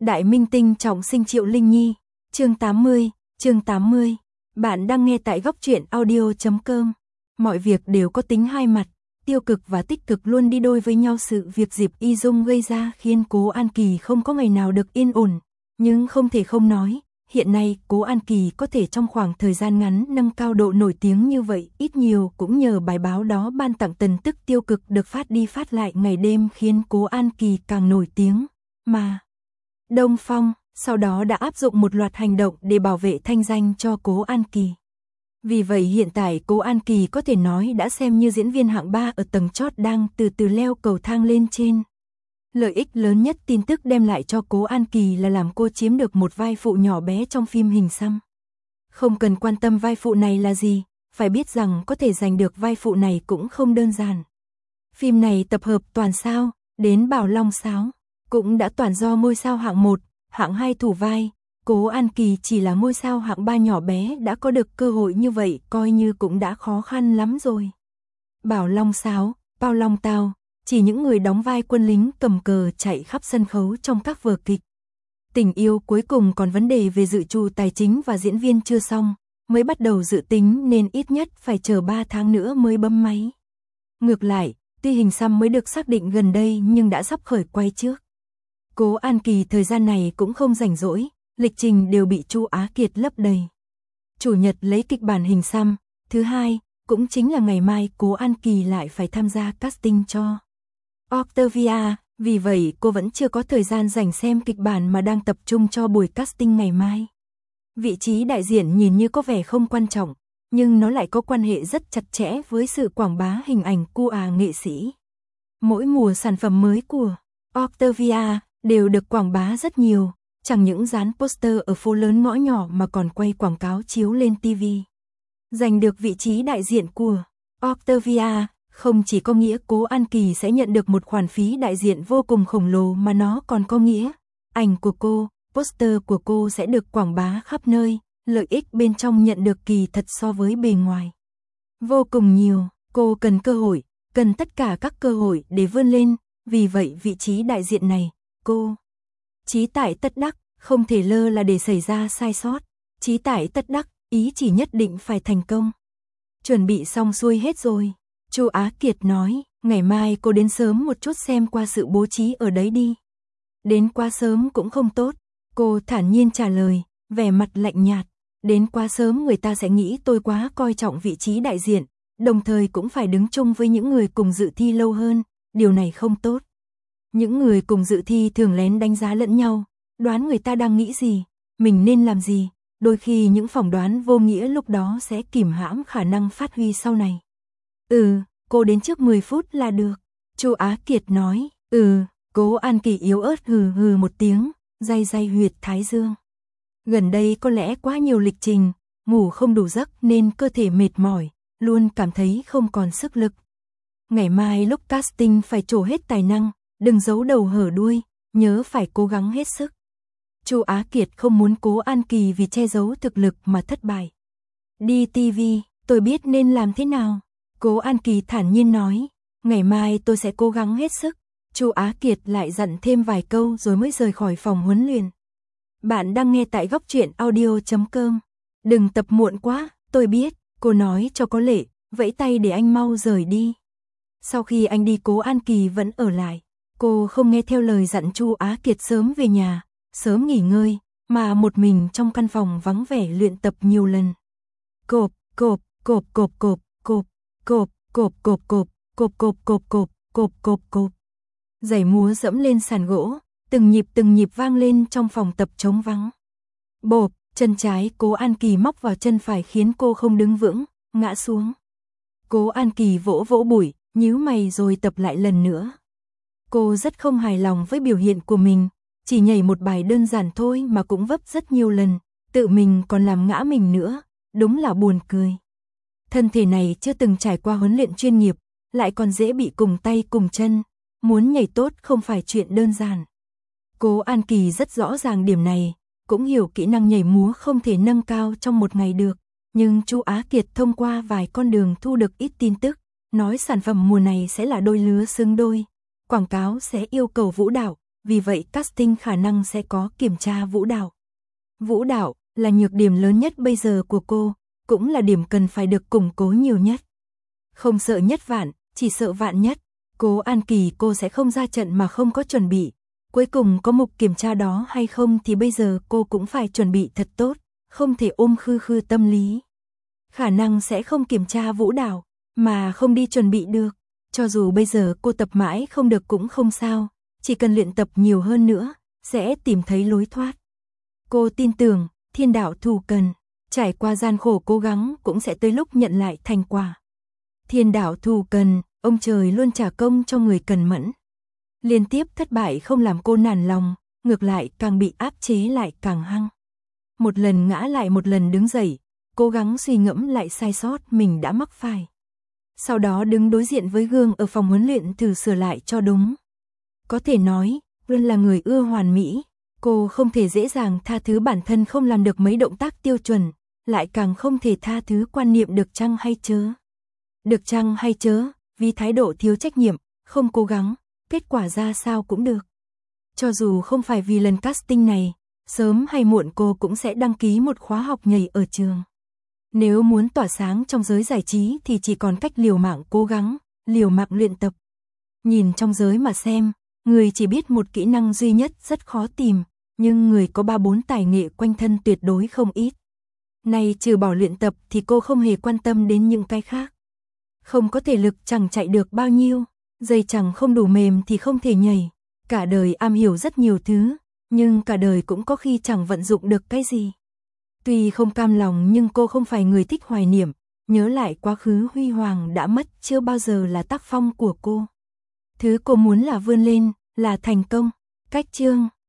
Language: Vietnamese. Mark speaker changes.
Speaker 1: Đại minh tinh trọng sinh Triệu Linh Nhi, chương 80. Bạn đang nghe tại góc truyện audio.com. Mọi việc đều có tính hai mặt, tiêu cực và tích cực luôn đi đôi với nhau. Sự việc Diệp Y Dung gây ra khiến Cố An Kỳ không có ngày nào được yên ổn, nhưng không thể không nói, hiện nay Cố An Kỳ có thể trong khoảng thời gian ngắn nâng cao độ nổi tiếng như vậy, ít nhiều cũng nhờ bài báo đó ban tặng tin tức tiêu cực được phát đi phát lại ngày đêm khiến Cố An Kỳ càng nổi tiếng, mà Đông Phong sau đó đã áp dụng một loạt hành động để bảo vệ thanh danh cho Cố An Kỳ. Vì vậy hiện tại Cố An Kỳ có thể nói đã xem như diễn viên hạng 3 ở tầng chót đang từ từ leo cầu thang lên trên. Lợi ích lớn nhất tin tức đem lại cho Cố An Kỳ là làm cô chiếm được một vai phụ nhỏ bé trong phim Hình Xăm. Không cần quan tâm vai phụ này là gì, phải biết rằng có thể giành được vai phụ này cũng không đơn giản. Phim này tập hợp toàn sao, đến Bảo Long Sáo, cũng đã toàn do ngôi sao hạng 1, hạng 2 thủ vai. Cố An Kỳ chỉ là ngôi sao hạng 3 nhỏ bé đã có được cơ hội như vậy coi như cũng đã khó khăn lắm rồi. Bảo Long Sáo, Bao Long Tao, chỉ những người đóng vai quân lính cầm cờ chạy khắp sân khấu trong các vở kịch. Tình yêu cuối cùng còn vấn đề về dự trù tài chính và diễn viên chưa xong, mới bắt đầu dự tính nên ít nhất phải chờ 3 tháng nữa mới bấm máy. Ngược lại, tuy Hình Xăm mới được xác định gần đây nhưng đã sắp khởi quay trước. Cố An Kỳ thời gian này cũng không rảnh rỗi, lịch trình đều bị Chu Á Kiệt lấp đầy. Chủ nhật lấy kịch bản Hình Xăm, thứ hai, cũng chính là ngày mai Cố An Kỳ lại phải tham gia casting cho Octavia, vì vậy cô vẫn chưa có thời gian rảnh xem kịch bản mà đang tập trung cho buổi casting ngày mai. Vị trí đại diện nhìn như có vẻ không quan trọng, nhưng nó lại có quan hệ rất chặt chẽ với sự quảng bá hình ảnh của nghệ sĩ. Mỗi mùa sản phẩm mới của Octavia đều được quảng bá rất nhiều, chẳng những dán poster ở phố lớn ngõ nhỏ mà còn quay quảng cáo chiếu lên TV. Giành được vị trí đại diện của Octavia không chỉ có nghĩa Cố An Kỳ sẽ nhận được một khoản phí đại diện vô cùng khổng lồ mà nó còn có nghĩa ảnh của cô, poster của cô sẽ được quảng bá khắp nơi, lợi ích bên trong nhận được kỳ thật so với bề ngoài vô cùng nhiều. Cô cần cơ hội, cần tất cả các cơ hội để vươn lên, vì vậy vị trí đại diện này, cô chí tại tất đắc, không thể lơ là để xảy ra sai sót. Chí tại tất đắc, ý chỉ nhất định phải thành công. Chuẩn bị xong xuôi hết rồi, Chu Á Kiệt nói, ngày mai cô đến sớm một chút xem qua sự bố trí ở đấy đi. Đến quá sớm cũng không tốt, cô thản nhiên trả lời, vẻ mặt lạnh nhạt. Đến quá sớm người ta sẽ nghĩ tôi quá coi trọng vị trí đại diện, đồng thời cũng phải đứng chung với những người cùng dự thi lâu hơn, điều này không tốt. Những người cùng dự thi thường lén đánh giá lẫn nhau, đoán người ta đang nghĩ gì, mình nên làm gì, đôi khi những phỏng đoán vô nghĩa lúc đó sẽ kìm hãm khả năng phát huy sau này. Cô đến trước 10 phút là được, Chu Á Kiệt nói. Cố An Kỳ yếu ớt hừ một tiếng, day huyệt thái dương. Gần đây có lẽ quá nhiều lịch trình, ngủ không đủ giấc nên cơ thể mệt mỏi, luôn cảm thấy không còn sức lực. Ngày mai lúc casting phải trổ hết tài năng, đừng giấu đầu hở đuôi, nhớ phải cố gắng hết sức. Chu Á Kiệt không muốn Cố An Kỳ vì che giấu thực lực mà thất bại. Đi TV, tôi biết nên làm thế nào. Cố An Kỳ thản nhiên nói, ngày mai tôi sẽ cố gắng hết sức. Chu Á Kiệt lại dặn thêm vài câu rồi mới rời khỏi phòng huấn luyện. Bạn đang nghe tại góc truyện audio.com. Đừng tập muộn quá, tôi biết, cô nói cho có lệ, vẫy tay để anh mau rời đi. Sau khi anh đi Cố An Kỳ vẫn ở lại. Cô không nghe theo lời dặn Chu Á Kiệt sớm về nhà, sớm nghỉ ngơi, mà một mình trong căn phòng vắng vẻ luyện tập nhiều lần. Cộp, cộp, cộp, cộp, cộp, cộp, cộp, cộp, cộp, cộp, cộp, cộp, cộp, cộp, cộp, cộp, cộp. Giày múa dẫm lên sàn gỗ, từng nhịp vang lên trong phòng tập trống vắng. Bộp, chân trái Cố An Kỳ móc vào chân phải khiến cô không đứng vững, ngã xuống. Cố An Kỳ vỗ bụi, nhíu mày rồi tập lại lần nữa. Cô rất không hài lòng với biểu hiện của mình, chỉ nhảy một bài đơn giản thôi mà cũng vấp rất nhiều lần, tự mình còn làm ngã mình nữa, đúng là buồn cười. Thân thể này chưa từng trải qua huấn luyện chuyên nghiệp, lại còn dễ bị cùng tay cùng chân, muốn nhảy tốt không phải chuyện đơn giản. Cố An Kỳ rất rõ ràng điểm này, cũng hiểu kỹ năng nhảy múa không thể nâng cao trong một ngày được, nhưng Chu Á Kiệt thông qua vài con đường thu được ít tin tức, nói sản phẩm mùa này sẽ là đôi lứa xứng đôi. Quảng cáo sẽ yêu cầu vũ đạo, vì vậy casting khả năng sẽ có kiểm tra vũ đạo. Vũ đạo là nhược điểm lớn nhất bây giờ của cô, cũng là điểm cần phải được củng cố nhiều nhất. Không sợ nhất vạn, chỉ sợ vạn nhất. Cố An Kỳ cô sẽ không ra trận mà không có chuẩn bị. Cuối cùng có mục kiểm tra đó hay không thì bây giờ cô cũng phải chuẩn bị thật tốt, không thể ôm khư khư tâm lý. Khả năng sẽ không kiểm tra vũ đạo, mà không đi chuẩn bị được. Cho dù bây giờ cô tập mãi không được cũng không sao, chỉ cần luyện tập nhiều hơn nữa, sẽ tìm thấy lối thoát. Cô tin tưởng, thiên đạo thù cần, trải qua gian khổ cố gắng cũng sẽ tới lúc nhận lại thành quả. Thiên đạo thù cần, ông trời luôn trả công cho người cần mẫn. Liên tiếp thất bại không làm cô nản lòng, ngược lại càng bị áp chế lại càng hăng. Một lần ngã lại một lần đứng dậy, cố gắng suy ngẫm lại sai sót mình đã mắc phải. Sau đó đứng đối diện với gương ở phòng huấn luyện thử sửa lại cho đúng. Có thể nói, luôn là người ưa hoàn mỹ, cô không thể dễ dàng tha thứ bản thân không làm được mấy động tác tiêu chuẩn, lại càng không thể tha thứ quan niệm được chăng hay chớ. Được chăng hay chớ, vì thái độ thiếu trách nhiệm, không cố gắng, kết quả ra sao cũng được. Cho dù không phải vì lần casting này, sớm hay muộn cô cũng sẽ đăng ký một khóa học nhảy ở trường. Nếu muốn tỏa sáng trong giới giải trí thì chỉ còn cách liều mạng cố gắng, liều mạng luyện tập. Nhìn trong giới mà xem, người chỉ biết một kỹ năng duy nhất rất khó tìm, nhưng người có 3-4 tài nghệ quanh thân tuyệt đối không ít. Này trừ bỏ luyện tập thì cô không hề quan tâm đến những cái khác. Không có thể lực chẳng chạy được bao nhiêu, dây chẳng không đủ mềm thì không thể nhảy. Cả đời am hiểu rất nhiều thứ, nhưng cả đời cũng có khi chẳng vận dụng được cái gì. Tuy không cam lòng nhưng cô không phải người thích hoài niệm, nhớ lại quá khứ huy hoàng đã mất chưa bao giờ là tác phong của cô. Thứ cô muốn là vươn lên, là thành công. Cách chương